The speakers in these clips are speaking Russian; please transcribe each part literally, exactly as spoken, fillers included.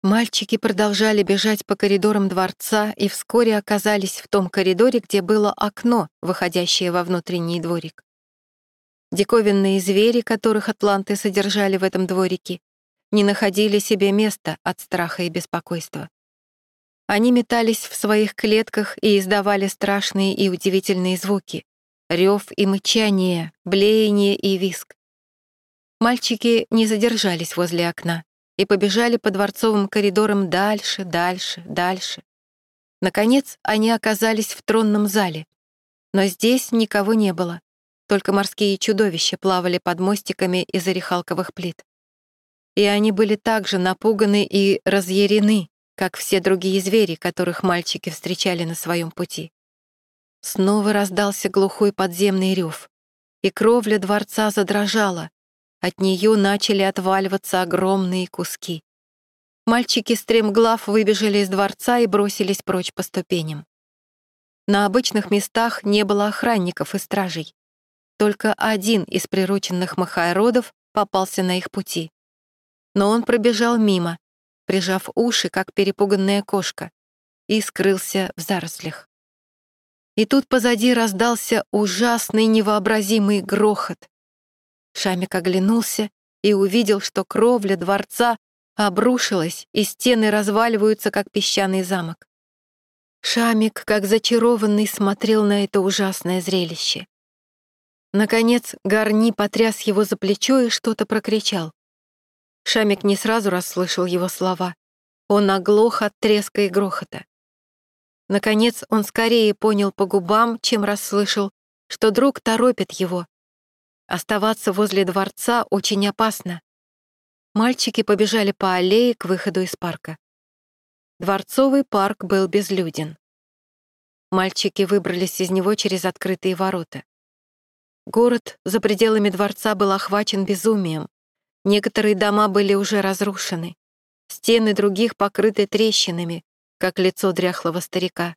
Мальчики продолжали бежать по коридорам дворца и вскоре оказались в том коридоре, где было окно, выходящее во внутренний дворик. Диковинные звери, которых атланты содержали в этом дворике, не находили себе места от страха и беспокойства. Они метались в своих клетках и издавали страшные и удивительные звуки — рев и мычание, блеяние и визг. Мальчики не задержались возле окна и побежали по дворцовым коридорам дальше, дальше, дальше. Наконец, они оказались в тронном зале. Но здесь никого не было, только морские чудовища плавали под мостиками из орехалковых плит. И они были так же напуганы и разъярены, как все другие звери, которых мальчики встречали на своем пути. Снова раздался глухой подземный рев, и кровля дворца задрожала. От нее начали отваливаться огромные куски. Мальчики стремглав выбежали из дворца и бросились прочь по ступеням. На обычных местах не было охранников и стражей. Только один из прирученных махаэродов попался на их пути. Но он пробежал мимо, прижав уши, как перепуганная кошка, и скрылся в зарослях. И тут позади раздался ужасный невообразимый грохот. Шамик оглянулся и увидел, что кровля дворца обрушилась, и стены разваливаются, как песчаный замок. Шамик, как зачарованный, смотрел на это ужасное зрелище. Наконец Гарни потряс его за плечо и что-то прокричал. Шамик не сразу расслышал его слова. Он оглох от треска и грохота. Наконец он скорее понял по губам, чем расслышал, что друг торопит его. Оставаться возле дворца очень опасно. Мальчики побежали по аллее к выходу из парка. Дворцовый парк был безлюден. Мальчики выбрались из него через открытые ворота. Город за пределами дворца был охвачен безумием. Некоторые дома были уже разрушены. Стены других покрыты трещинами, как лицо дряхлого старика.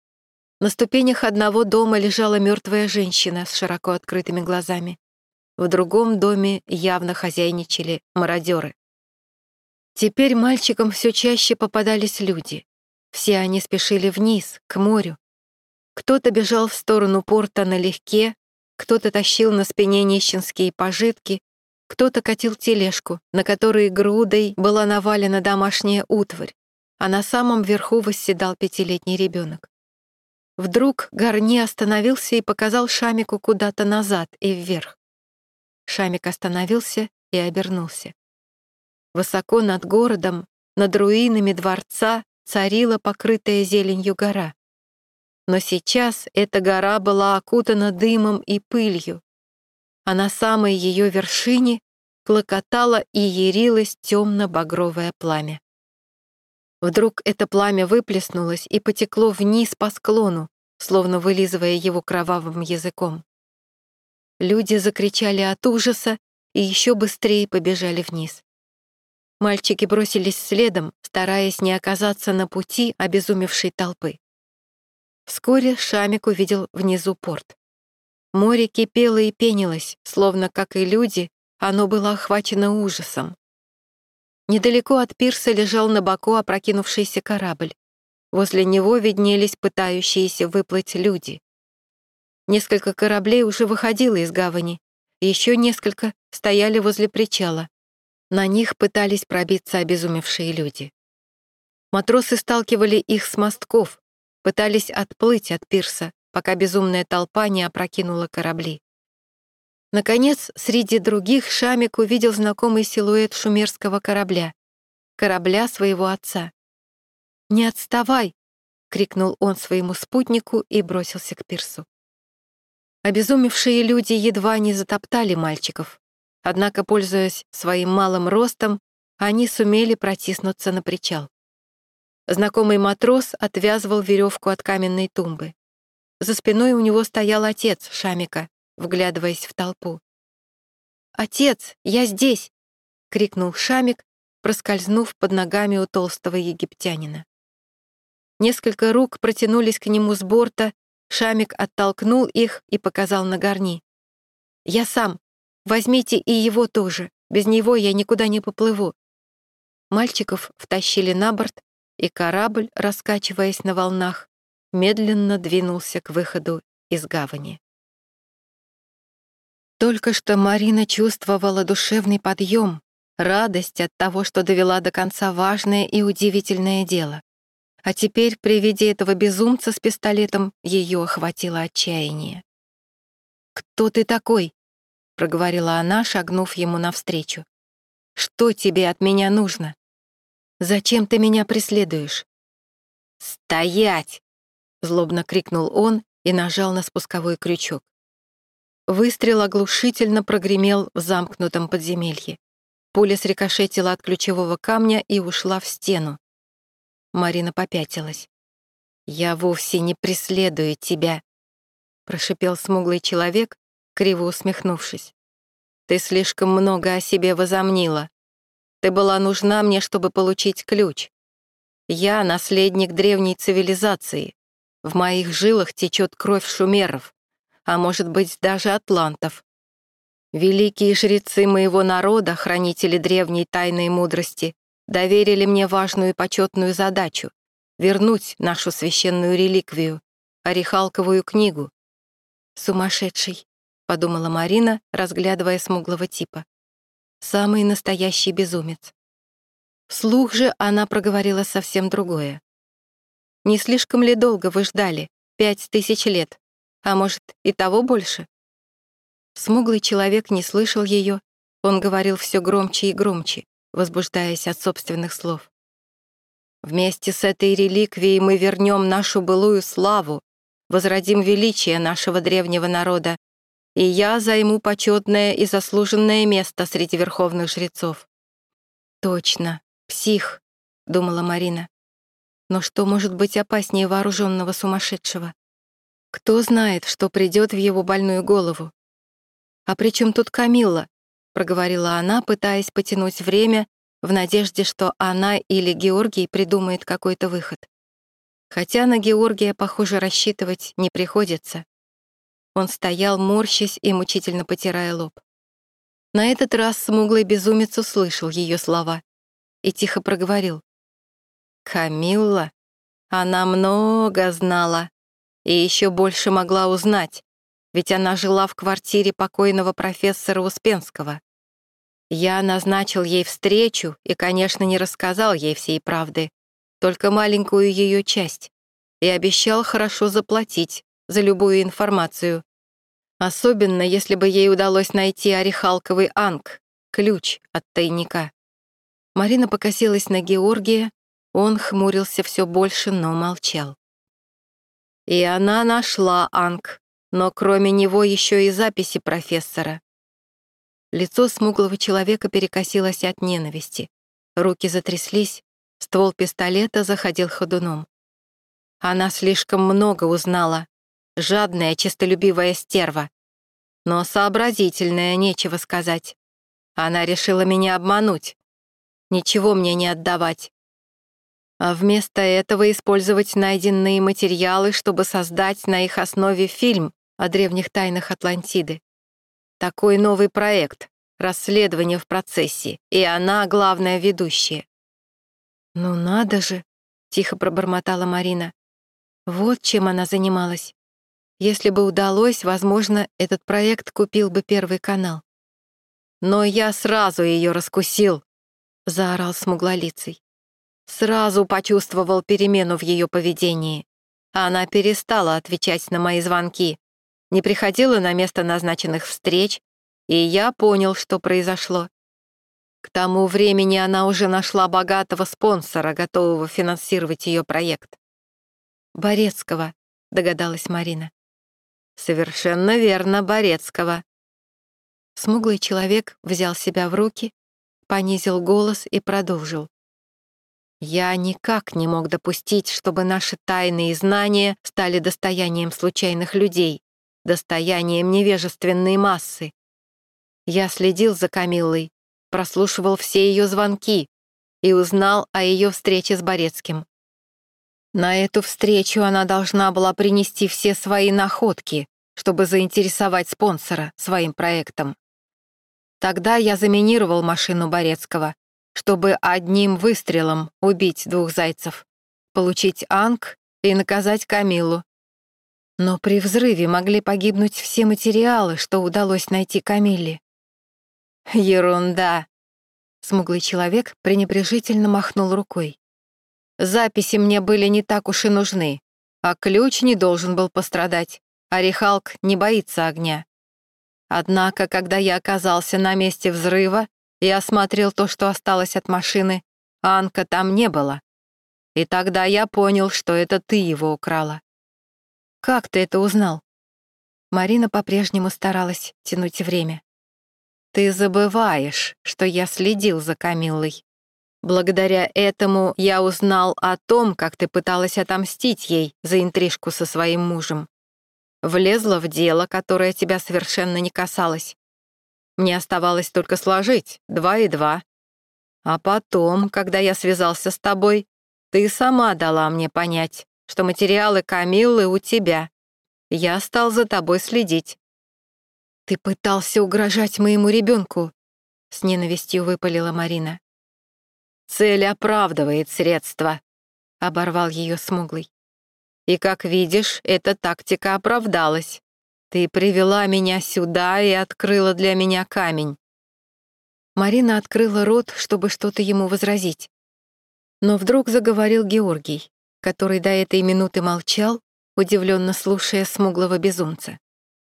На ступенях одного дома лежала мертвая женщина с широко открытыми глазами. В другом доме явно хозяйничали мародеры. Теперь мальчикам все чаще попадались люди. Все они спешили вниз, к морю. Кто-то бежал в сторону порта налегке, кто-то тащил на спине нищенские пожитки, кто-то катил тележку, на которой грудой была навалена домашняя утварь, а на самом верху восседал пятилетний ребенок. Вдруг Гарни остановился и показал Шамику куда-то назад и вверх. Шамик остановился и обернулся. Высоко над городом, над руинами дворца, царила покрытая зеленью гора. Но сейчас эта гора была окутана дымом и пылью, а на самой ее вершине клокотало и ярилось темно-багровое пламя. Вдруг это пламя выплеснулось и потекло вниз по склону, словно вылизывая его кровавым языком. Люди закричали от ужаса и еще быстрее побежали вниз. Мальчики бросились следом, стараясь не оказаться на пути обезумевшей толпы. Вскоре Шамик увидел внизу порт. Море кипело и пенилось, словно, как и люди, оно было охвачено ужасом. Недалеко от пирса лежал на боку опрокинувшийся корабль. Возле него виднелись пытающиеся выплыть люди. Несколько кораблей уже выходило из гавани, еще несколько стояли возле причала. На них пытались пробиться обезумевшие люди. Матросы сталкивали их с мостков, пытались отплыть от пирса, пока безумная толпа не опрокинула корабли. Наконец, среди других Шамик увидел знакомый силуэт шумерского корабля, корабля своего отца. «Не отставай!» — крикнул он своему спутнику и бросился к пирсу. Обезумевшие люди едва не затоптали мальчиков, однако, пользуясь своим малым ростом, они сумели протиснуться на причал. Знакомый матрос отвязывал веревку от каменной тумбы. За спиной у него стоял отец Шамика, вглядываясь в толпу. «Отец, я здесь!» — крикнул Шамик, проскользнув под ногами у толстого египтянина. Несколько рук протянулись к нему с борта, Шамик оттолкнул их и показал на Гарни. «Я сам. Возьмите и его тоже. Без него я никуда не поплыву». Мальчиков втащили на борт, и корабль, раскачиваясь на волнах, медленно двинулся к выходу из гавани. Только что Марина чувствовала душевный подъем, радость от того, что довела до конца важное и удивительное дело. А теперь при виде этого безумца с пистолетом ее охватило отчаяние. «Кто ты такой?» — проговорила она, шагнув ему навстречу. «Что тебе от меня нужно? Зачем ты меня преследуешь?» «Стоять!» — злобно крикнул он и нажал на спусковой крючок. Выстрел оглушительно прогремел в замкнутом подземелье. Пуля срикошетила от ключевого камня и ушла в стену. Марина попятилась. «Я вовсе не преследую тебя», — прошипел смуглый человек, криво усмехнувшись. «Ты слишком много о себе возомнила. Ты была нужна мне, чтобы получить ключ. Я — наследник древней цивилизации. В моих жилах течет кровь шумеров, а может быть, даже атлантов. Великие жрецы моего народа, хранители древней тайной мудрости, доверили мне важную и почетную задачу — вернуть нашу священную реликвию, Орехалковую книгу. «Сумасшедший», — подумала Марина, разглядывая смуглого типа. «Самый настоящий безумец». Вслух же она проговорила совсем другое. «Не слишком ли долго вы ждали? Пять тысяч лет? А может, и того больше?» Смуглый человек не слышал ее, он говорил все громче и громче, возбуждаясь от собственных слов. «Вместе с этой реликвией мы вернем нашу былую славу, возродим величие нашего древнего народа, и я займу почетное и заслуженное место среди верховных жрецов». «Точно, псих», — думала Марина. «Но что может быть опаснее вооруженного сумасшедшего? Кто знает, что придет в его больную голову? «А при чем тут Камилла?» — проговорила она, пытаясь потянуть время в надежде, что она или Георгий придумает какой-то выход. Хотя на Георгия, похоже, рассчитывать не приходится. Он стоял, морщась и мучительно потирая лоб. На этот раз смуглый безумец услышал ее слова и тихо проговорил. «Камилла? Она много знала и еще больше могла узнать, ведь она жила в квартире покойного профессора Успенского. Я назначил ей встречу и, конечно, не рассказал ей всей правды, только маленькую ее часть, и обещал хорошо заплатить за любую информацию, особенно если бы ей удалось найти орехалковый анг, ключ от тайника». Марина покосилась на Георгия, он хмурился все больше, но молчал. «И она нашла анг, но кроме него еще и записи профессора». Лицо смуглого человека перекосилось от ненависти. Руки затряслись, ствол пистолета заходил ходуном. Она слишком много узнала. Жадная, честолюбивая стерва. Но сообразительная, нечего сказать. Она решила меня обмануть. Ничего мне не отдавать. А вместо этого использовать найденные материалы, чтобы создать на их основе фильм о древних тайнах Атлантиды. Такой новый проект, расследование в процессе, и она главная ведущая. «Ну надо же», — тихо пробормотала Марина. Вот чем она занималась. Если бы удалось, возможно, этот проект купил бы Первый канал. «Но я сразу ее раскусил», — заорал смуглолицый. «Сразу почувствовал перемену в ее поведении. Она перестала отвечать на мои звонки, не приходила на место назначенных встреч, и я понял, что произошло. К тому времени она уже нашла богатого спонсора, готового финансировать ее проект». «Борецкого», — догадалась Марина. «Совершенно верно, Борецкого». Смуглый человек взял себя в руки, понизил голос и продолжил. «Я никак не мог допустить, чтобы наши тайные знания стали достоянием случайных людей, достоянием невежественной массы. Я следил за Камиллой, прослушивал все ее звонки и узнал о ее встрече с Борецким. На эту встречу она должна была принести все свои находки, чтобы заинтересовать спонсора своим проектом. Тогда я заминировал машину Борецкого, чтобы одним выстрелом убить двух зайцев, получить Анг и наказать Камиллу. Но при взрыве могли погибнуть все материалы, что удалось найти Камилле. Ерунда. Смуглый человек пренебрежительно махнул рукой. Записи мне были не так уж и нужны, а ключ не должен был пострадать. Орехалк не боится огня. Однако, когда я оказался на месте взрыва и осмотрел то, что осталось от машины, Анка там не было. И тогда я понял, что это ты его украла. Как ты это узнал? Марина по-прежнему старалась тянуть время. Ты забываешь, что я следил за Камиллой. Благодаря этому я узнал о том, как ты пыталась отомстить ей за интрижку со своим мужем. Влезла в дело, которое тебя совершенно не касалось. Мне оставалось только сложить два и два. А потом, когда я связался с тобой, ты сама дала мне понять, что материалы Камиллы у тебя. Я стал за тобой следить. Ты пытался угрожать моему ребенку, с ненавистью выпалила Марина. Цель оправдывает средства, оборвал ее Смуглый. И, как видишь, эта тактика оправдалась. Ты привела меня сюда и открыла для меня камень. Марина открыла рот, чтобы что-то ему возразить. Но вдруг заговорил Георгий, который до этой минуты молчал, удивленно слушая смуглого безумца.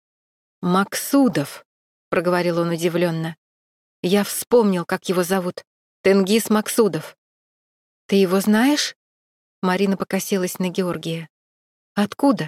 «Максудов», — проговорил он удивленно. «Я вспомнил, как его зовут. Тенгиз Максудов». «Ты его знаешь?» Марина покосилась на Георгия. «Откуда?»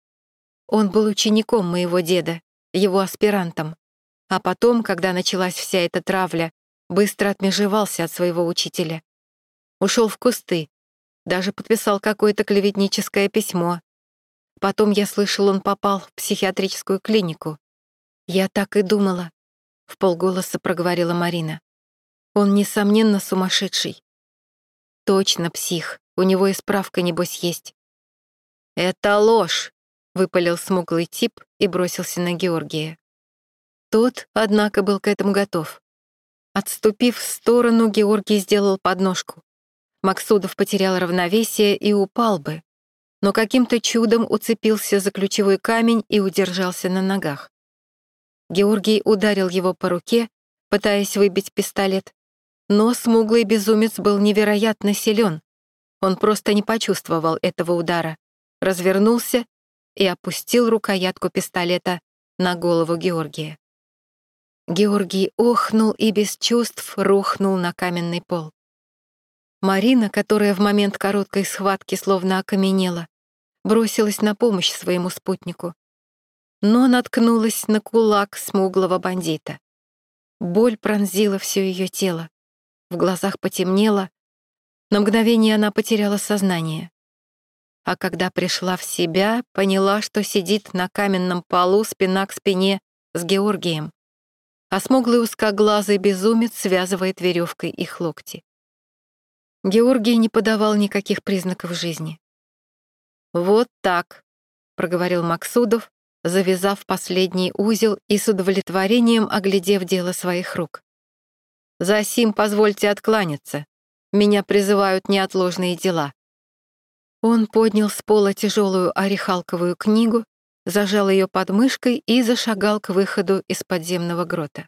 «Он был учеником моего деда, его аспирантом. А потом, когда началась вся эта травля, быстро отмежевался от своего учителя. Ушел в кусты, даже подписал какое-то клеветническое письмо. Потом я слышал, он попал в психиатрическую клинику. Я так и думала», — вполголоса проговорила Марина. «Он, несомненно, сумасшедший». «Точно псих, у него и справка, небось, есть». «Это ложь», — выпалил смуглый тип и бросился на Георгия. Тот, однако, был к этому готов. Отступив в сторону, Георгий сделал подножку. Максудов потерял равновесие и упал бы, но каким-то чудом уцепился за ключевой камень и удержался на ногах. Георгий ударил его по руке, пытаясь выбить пистолет, но смуглый безумец был невероятно силен. Он просто не почувствовал этого удара, развернулся и опустил рукоятку пистолета на голову Георгия. Георгий охнул и без чувств рухнул на каменный пол. Марина, которая в момент короткой схватки словно окаменела, бросилась на помощь своему спутнику, но наткнулась на кулак смуглого бандита. Боль пронзила все ее тело, в глазах потемнело, на мгновение она потеряла сознание. А когда пришла в себя, поняла, что сидит на каменном полу спина к спине с Георгием, а смуглый узкоглазый безумец связывает веревкой их локти. Георгий не подавал никаких признаков жизни. «Вот так», — проговорил Максудов, завязав последний узел и с удовлетворением оглядев дело своих рук. «Засим позвольте откланяться. Меня призывают неотложные дела». Он поднял с пола тяжелую орехалковую книгу, зажал ее под мышкой и зашагал к выходу из подземного грота.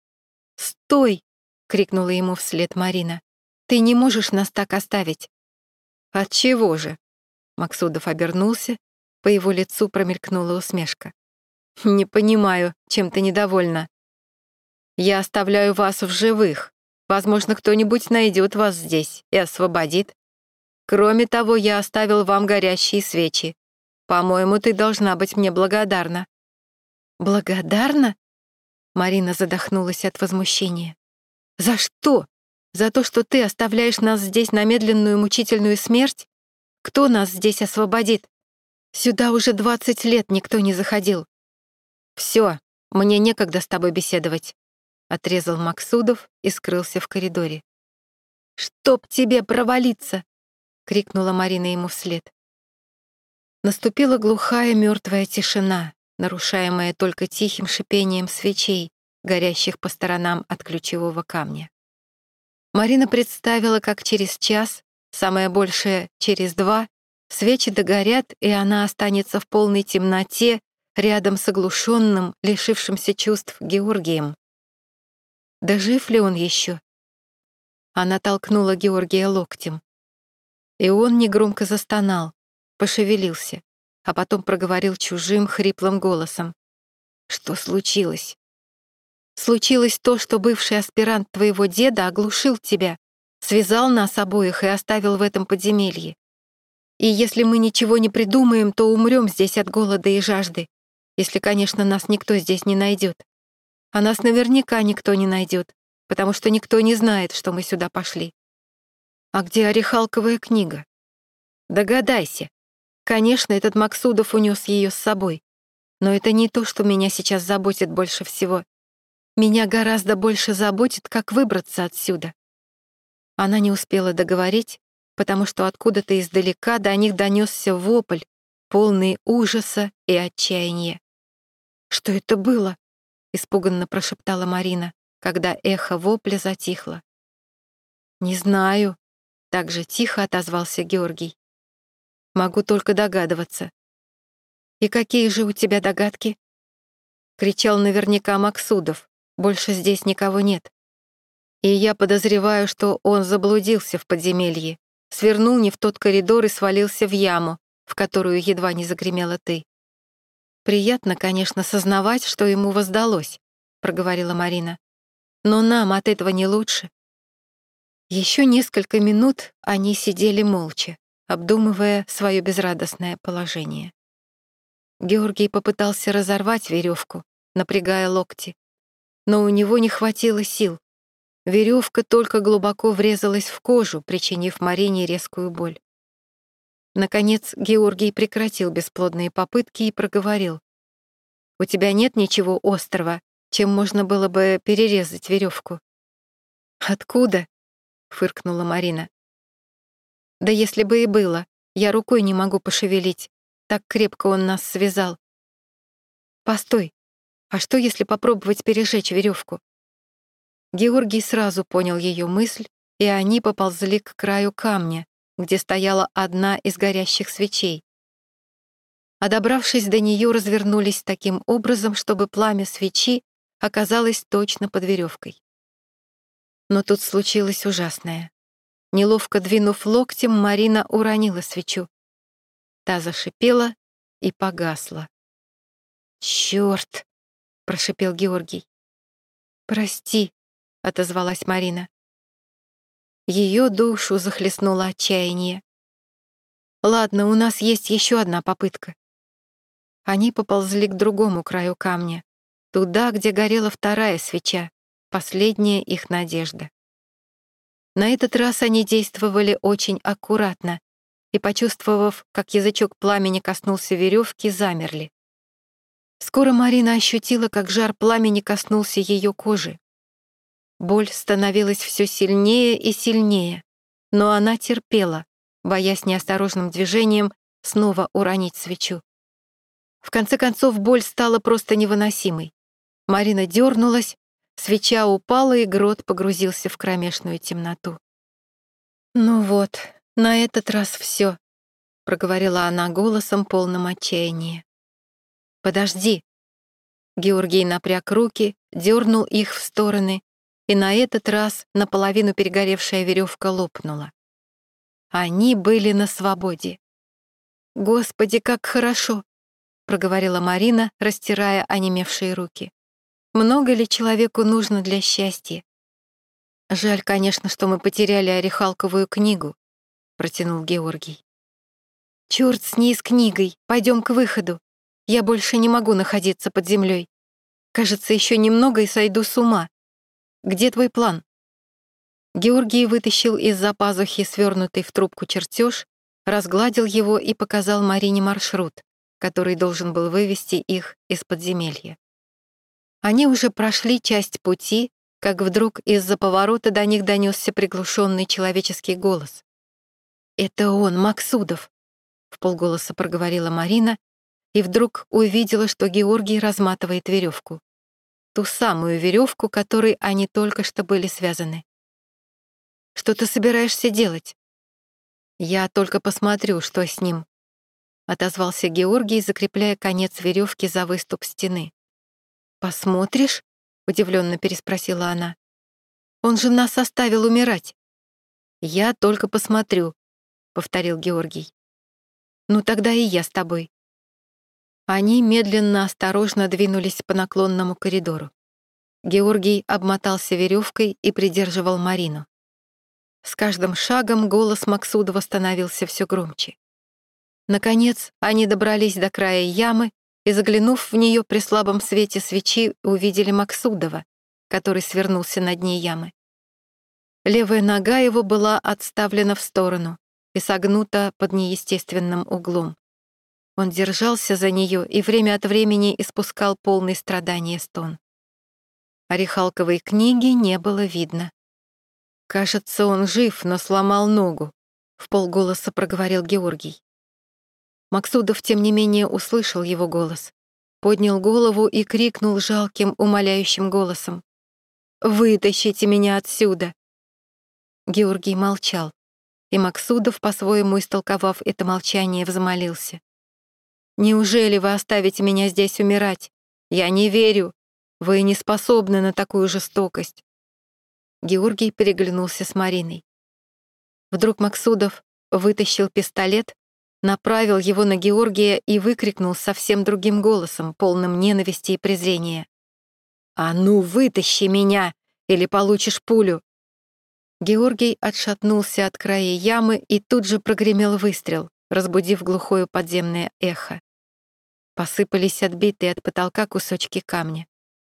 «Стой!» — крикнула ему вслед Марина. «Ты не можешь нас так оставить». «Отчего же?» Максудов обернулся, по его лицу промелькнула усмешка. «Не понимаю, чем ты недовольна. Я оставляю вас в живых. Возможно, кто-нибудь найдет вас здесь и освободит. Кроме того, я оставил вам горящие свечи. По-моему, ты должна быть мне благодарна». «Благодарна?» Марина задохнулась от возмущения. «За что? За то, что ты оставляешь нас здесь на медленную мучительную смерть? Кто нас здесь освободит? Сюда уже двадцать лет никто не заходил». «Все, мне некогда с тобой беседовать», — отрезал Максудов и скрылся в коридоре. «Чтоб тебе провалиться!» — крикнула Марина ему вслед. Наступила глухая мертвая тишина, нарушаемая только тихим шипением свечей, горящих по сторонам от ключевого камня. Марина представила, как через час, самое большее через два, свечи догорят, и она останется в полной темноте рядом с оглушенным, лишившимся чувств Георгием. Да жив ли он еще? Она толкнула Георгия локтем. И он негромко застонал, пошевелился, а потом проговорил чужим, хриплым голосом. «Что случилось?» «Случилось то, что бывший аспирант твоего деда оглушил тебя, связал нас обоих и оставил в этом подземелье. И если мы ничего не придумаем, то умрем здесь от голода и жажды, если, конечно, нас никто здесь не найдет. А нас наверняка никто не найдет, потому что никто не знает, что мы сюда пошли. А где орехалковая книга? Догадайся. Конечно, этот Максудов унес ее с собой. Но это не то, что меня сейчас заботит больше всего. Меня гораздо больше заботит, как выбраться отсюда». Она не успела договорить, потому что откуда-то издалека до них донесся вопль, полный ужаса и отчаяния. «Что это было?» — испуганно прошептала Марина, когда эхо вопля затихло. «Не знаю», — так же тихо отозвался Георгий. «Могу только догадываться». «И какие же у тебя догадки?» Кричал наверняка Максудов. Больше здесь никого нет. И я подозреваю, что он заблудился в подземелье, свернул не в тот коридор и свалился в яму, в которую едва не загремела ты. «Приятно, конечно, сознавать, что ему воздалось», — проговорила Марина. «Но нам от этого не лучше». Еще несколько минут они сидели молча, обдумывая свое безрадостное положение. Георгий попытался разорвать веревку, напрягая локти, но у него не хватило сил. Веревка только глубоко врезалась в кожу, причинив Марине резкую боль. Наконец Георгий прекратил бесплодные попытки и проговорил. «У тебя нет ничего острого, чем можно было бы перерезать веревку?» «Откуда?» — фыркнула Марина. «Да если бы и было, я рукой не могу пошевелить, так крепко он нас связал». «Постой, а что, если попробовать пережечь веревку?» Георгий сразу понял ее мысль, и они поползли к краю камня, где стояла одна из горящих свечей. А добравшись до нее, развернулись таким образом, чтобы пламя свечи оказалось точно под веревкой. Но тут случилось ужасное. Неловко двинув локтем, Марина уронила свечу. Та зашипела и погасла. «Чёрт!» — прошипел Георгий. «Прости», — отозвалась Марина. Ее душу захлестнуло отчаяние. «Ладно, у нас есть еще одна попытка». Они поползли к другому краю камня, туда, где горела вторая свеча, последняя их надежда. На этот раз они действовали очень аккуратно и, почувствовав, как язычок пламени коснулся веревки, замерли. Скоро Марина ощутила, как жар пламени коснулся ее кожи. Боль становилась все сильнее и сильнее, но она терпела, боясь неосторожным движением снова уронить свечу. В конце концов, боль стала просто невыносимой. Марина дернулась, свеча упала, и грот погрузился в кромешную темноту. «Ну вот, на этот раз все», — проговорила она голосом, полным отчаяния. «Подожди». Георгий напряг руки, дернул их в стороны, и на этот раз наполовину перегоревшая веревка лопнула. Они были на свободе. «Господи, как хорошо!» — проговорила Марина, растирая онемевшие руки. «Много ли человеку нужно для счастья?» «Жаль, конечно, что мы потеряли орехалковую книгу», — протянул Георгий. «Чёрт с ней, с книгой, пойдем к выходу. Я больше не могу находиться под землей. Кажется, еще немного и сойду с ума. Где твой план?» Георгий вытащил из-за пазухи свернутый в трубку чертеж, разгладил его и показал Марине маршрут, который должен был вывести их из подземелья. Они уже прошли часть пути, как вдруг из-за поворота до них донесся приглушенный человеческий голос. «Это он, Максудов», — вполголоса проговорила Марина, и вдруг увидела, что Георгий разматывает веревку. Ту самую веревку, которой они только что были связаны. Что ты собираешься делать?» «Я только посмотрю, что с ним», — отозвался Георгий, закрепляя конец веревки за выступ стены. «Посмотришь?» — удивленно переспросила она. «Он же нас оставил умирать». «Я только посмотрю», — повторил Георгий. «Ну тогда и я с тобой». Они медленно, осторожно двинулись по наклонному коридору. Георгий обмотался веревкой и придерживал Марину. С каждым шагом голос Максудова становился все громче. Наконец, они добрались до края ямы и, заглянув в нее при слабом свете свечи, увидели Максудова, который свернулся на дне ямы. Левая нога его была отставлена в сторону и согнута под неестественным углом. Он держался за нее и время от времени испускал полный страдания стон. Орехалковой книги не было видно. «Кажется, он жив, но сломал ногу», — вполголоса проговорил Георгий. Максудов, тем не менее, услышал его голос, поднял голову и крикнул жалким, умоляющим голосом: «Вытащите меня отсюда!» Георгий молчал, и Максудов, по-своему истолковав это молчание, взмолился: «Неужели вы оставите меня здесь умирать? Я не верю. Вы не способны на такую жестокость». Георгий переглянулся с Мариной. Вдруг Максудов вытащил пистолет, направил его на Георгия и выкрикнул совсем другим голосом, полным ненависти и презрения: «А ну, вытащи меня, или получишь пулю!» Георгий отшатнулся от края ямы, и тут же прогремел выстрел, разбудив глухое подземное эхо. Посыпались отбитые от потолка кусочки камня.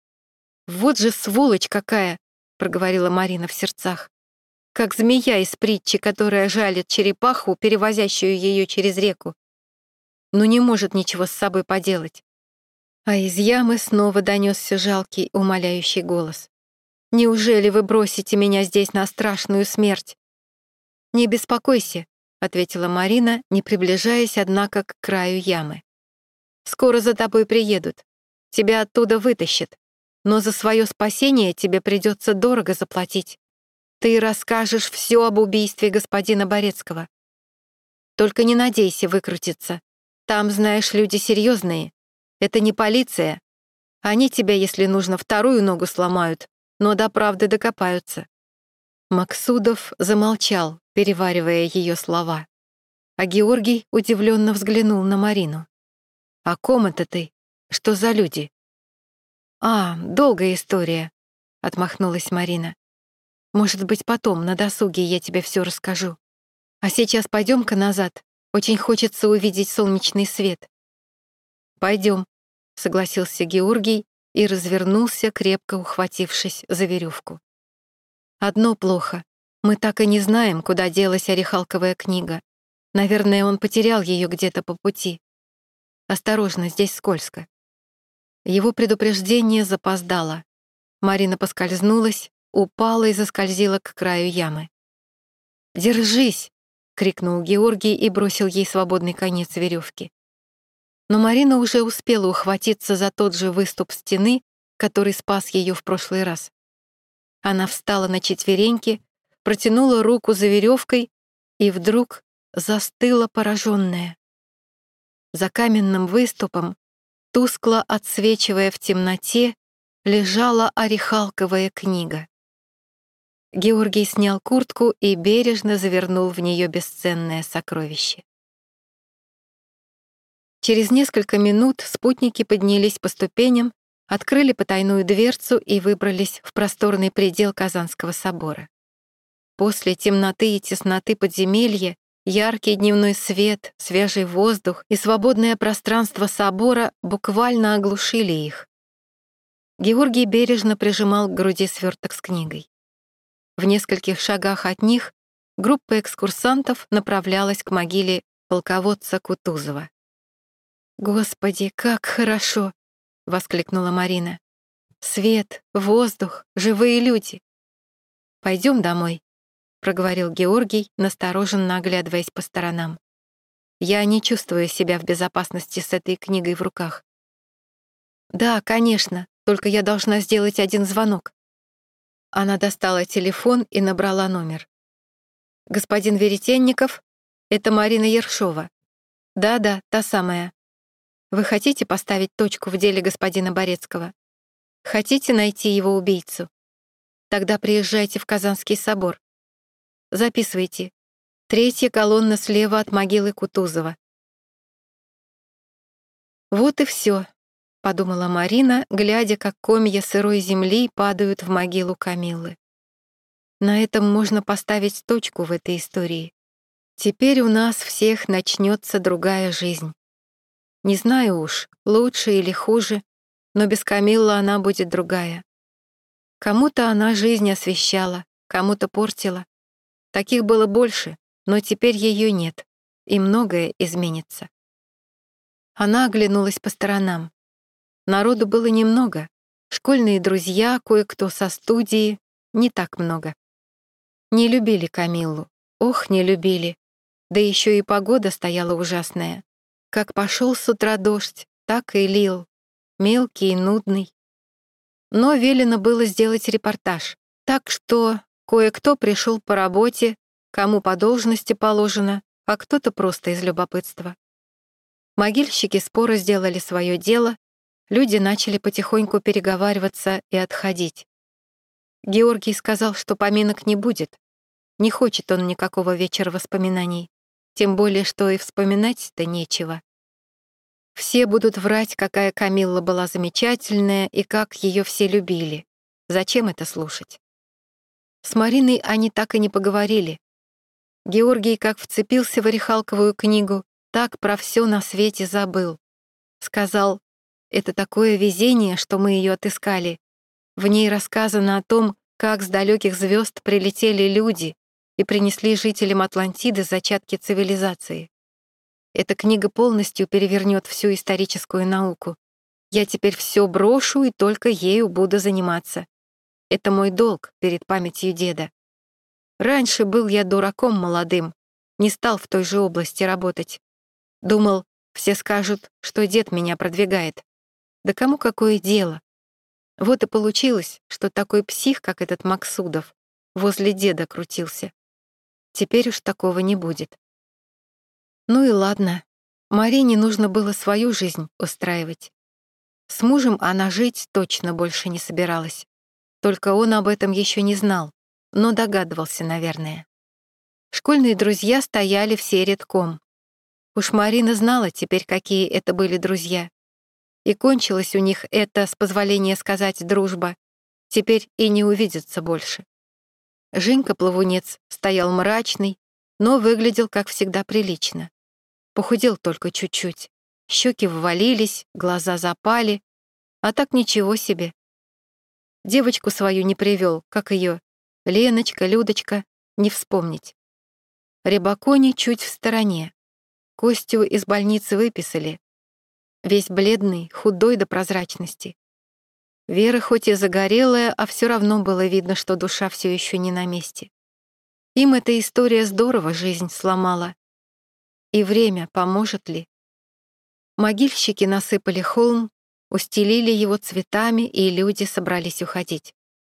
«Вот же сволочь какая!» — проговорила Марина в сердцах. «Как змея из притчи, которая жалит черепаху, перевозящую ее через реку. Но не может ничего с собой поделать». А из ямы снова донесся жалкий, умоляющий голос: «Неужели вы бросите меня здесь на страшную смерть?» «Не беспокойся», — ответила Марина, не приближаясь, однако, к краю ямы. «Скоро за тобой приедут. Тебя оттуда вытащат. Но за свое спасение тебе придется дорого заплатить. Ты расскажешь все об убийстве господина Борецкого. Только не надейся выкрутиться. Там, знаешь, люди серьезные. Это не полиция. Они тебя, если нужно, вторую ногу сломают, но до правды докопаются». Максудов замолчал, переваривая ее слова. А Георгий удивленно взглянул на Марину. «О ком это ты? Что за люди?» «А, долгая история», — отмахнулась Марина. «Может быть, потом, на досуге, я тебе все расскажу. А сейчас пойдем-ка назад. Очень хочется увидеть солнечный свет». «Пойдем», — согласился Георгий и развернулся, крепко ухватившись за веревку. «Одно плохо. Мы так и не знаем, куда делась орехалковая книга. Наверное, он потерял ее где-то по пути. Осторожно, здесь скользко». Его предупреждение запоздало. Марина поскользнулась, упала и заскользила к краю ямы. «Держись!» — крикнул Георгий и бросил ей свободный конец веревки. Но Марина уже успела ухватиться за тот же выступ стены, который спас ее в прошлый раз. Она встала на четвереньки, протянула руку за веревкой и вдруг застыла пораженная. За каменным выступом, тускло отсвечивая в темноте, лежала орехалковая книга. Георгий снял куртку и бережно завернул в нее бесценное сокровище. Через несколько минут спутники поднялись по ступеням, открыли потайную дверцу и выбрались в просторный предел Казанского собора. После темноты и тесноты подземелья яркий дневной свет, свежий воздух и свободное пространство собора буквально оглушили их. Георгий бережно прижимал к груди сверток с книгой. В нескольких шагах от них группа экскурсантов направлялась к могиле полководца Кутузова. «Господи, как хорошо!» — воскликнула Марина. «Свет, воздух, живые люди!» «Пойдем домой», — проговорил Георгий, настороженно оглядываясь по сторонам. «Я не чувствую себя в безопасности с этой книгой в руках». «Да, конечно, только я должна сделать один звонок». Она достала телефон и набрала номер. Господин Веретенников, это Марина Ершова. Да-да, та самая. Вы хотите поставить точку в деле господина Борецкого? Хотите найти его убийцу? Тогда приезжайте в Казанский собор. Записывайте. Третья колонна слева от могилы Кутузова. Вот и все, подумала Марина, глядя, как комья сырой земли падают в могилу Камиллы. На этом можно поставить точку в этой истории. Теперь у нас всех начнется другая жизнь. Не знаю уж, лучше или хуже, но без Камиллы она будет другая. Кому-то она жизнь освещала, кому-то портила. Таких было больше, но теперь ее нет, и многое изменится. Она оглянулась по сторонам. Народу было немного. Школьные друзья, кое-кто со студии, не так много. Не любили Камиллу. Ох, не любили. Да еще и погода стояла ужасная. Как пошел с утра дождь, так и лил. Мелкий и нудный. Но велено было сделать репортаж. Так что кое-кто пришел по работе, кому по должности положено, а кто-то просто из любопытства. Могильщики споро сделали свое дело, люди начали потихоньку переговариваться и отходить. Георгий сказал, что поминок не будет. Не хочет он никакого вечера воспоминаний, тем более, что и вспоминать-то нечего. Все будут врать, какая Камилла была замечательная и как ее все любили. Зачем это слушать? С Мариной они так и не поговорили. Георгий как вцепился в орехалковую книгу, так про все на свете забыл. Сказал, это такое везение, что мы ее отыскали. В ней рассказано о том, как с далеких звезд прилетели люди и принесли жителям Атлантиды зачатки цивилизации. Эта книга полностью перевернет всю историческую науку. Я теперь все брошу и только ею буду заниматься. Это мой долг перед памятью деда. Раньше был я дураком молодым, не стал в той же области работать. Думал, все скажут, что дед меня продвигает. Да кому какое дело? Вот и получилось, что такой псих, как этот Максудов, возле деда крутился. Теперь уж такого не будет. Ну и ладно, Марине нужно было свою жизнь устраивать. С мужем она жить точно больше не собиралась. Только он об этом еще не знал, но догадывался, наверное. Школьные друзья стояли все редком. Уж Марина знала теперь, какие это были друзья. И кончилась у них это, с позволения сказать, дружба. Теперь и не увидятся больше. Женька-плавунец стоял мрачный, но выглядел, как всегда, прилично. Похудел только чуть-чуть. Щеки ввалились, глаза запали. А так ничего себе. Девочку свою не привел, как ее. Леночка, Людочка, не вспомнить. Рябакони чуть в стороне. Костю из больницы выписали. Весь бледный, худой до прозрачности. Вера хоть и загорелая, а все равно было видно, что душа все еще не на месте. Им эта история здорово жизнь сломала. И время поможет ли? Могильщики насыпали холм, устелили его цветами, и люди собрались уходить.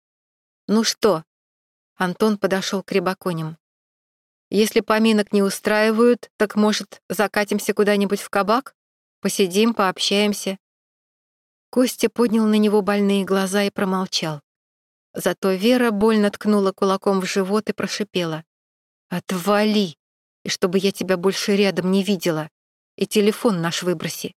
«Ну что?» — Антон подошел к Рябаконям. «Если поминок не устраивают, так, может, закатимся куда-нибудь в кабак? Посидим, пообщаемся». Костя поднял на него больные глаза и промолчал. Зато Вера больно ткнула кулаком в живот и прошипела. «Отвали! И чтобы я тебя больше рядом не видела. И телефон наш выброси».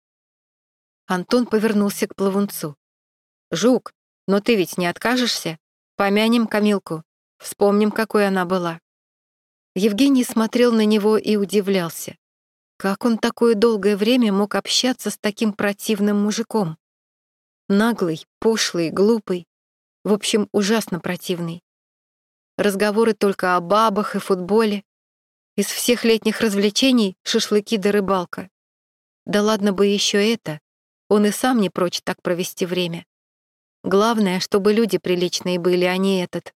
Антон повернулся к плавунцу. «Жук, но ты ведь не откажешься? Помянем Камилку, вспомним, какой она была». Евгений смотрел на него и удивлялся. Как он такое долгое время мог общаться с таким противным мужиком? Наглый, пошлый, глупый. В общем, ужасно противный. Разговоры только о бабах и футболе. Из всех летних развлечений — шашлыки да рыбалка. Да ладно бы еще это. Он и сам не прочь так провести время. Главное, чтобы люди приличные были, а не этот.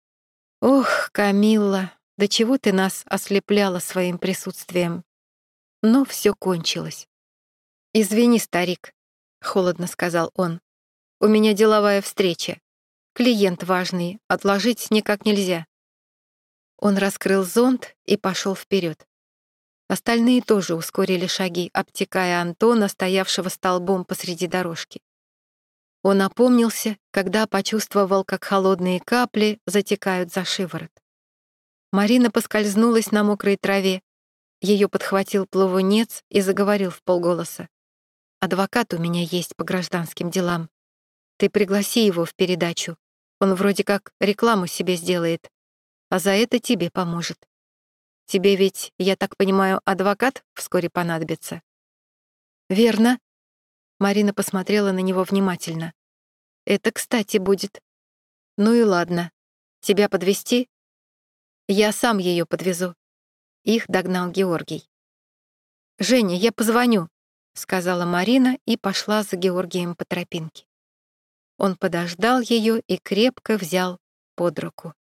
Ох, Камилла, до чего ты нас ослепляла своим присутствием. Но все кончилось. «Извини, старик», — холодно сказал он. «У меня деловая встреча. Клиент важный, отложить никак нельзя». Он раскрыл зонт и пошел вперед. Остальные тоже ускорили шаги, обтекая Антона, стоявшего столбом посреди дорожки. Он опомнился, когда почувствовал, как холодные капли затекают за шиворот. Марина поскользнулась на мокрой траве. Ее подхватил плавунец и заговорил вполголоса. «Адвокат у меня есть по гражданским делам. Ты пригласи его в передачу. Он вроде как рекламу себе сделает, а за это тебе поможет. Тебе ведь, я так понимаю, адвокат вскоре понадобится?» «Верно». Марина посмотрела на него внимательно. «Это кстати будет. Ну и ладно. Тебя подвезти? Я сам ее подвезу». Их догнал Георгий. «Женя, я позвоню», — сказала Марина и пошла за Георгием по тропинке. Он подождал ее и крепко взял под руку.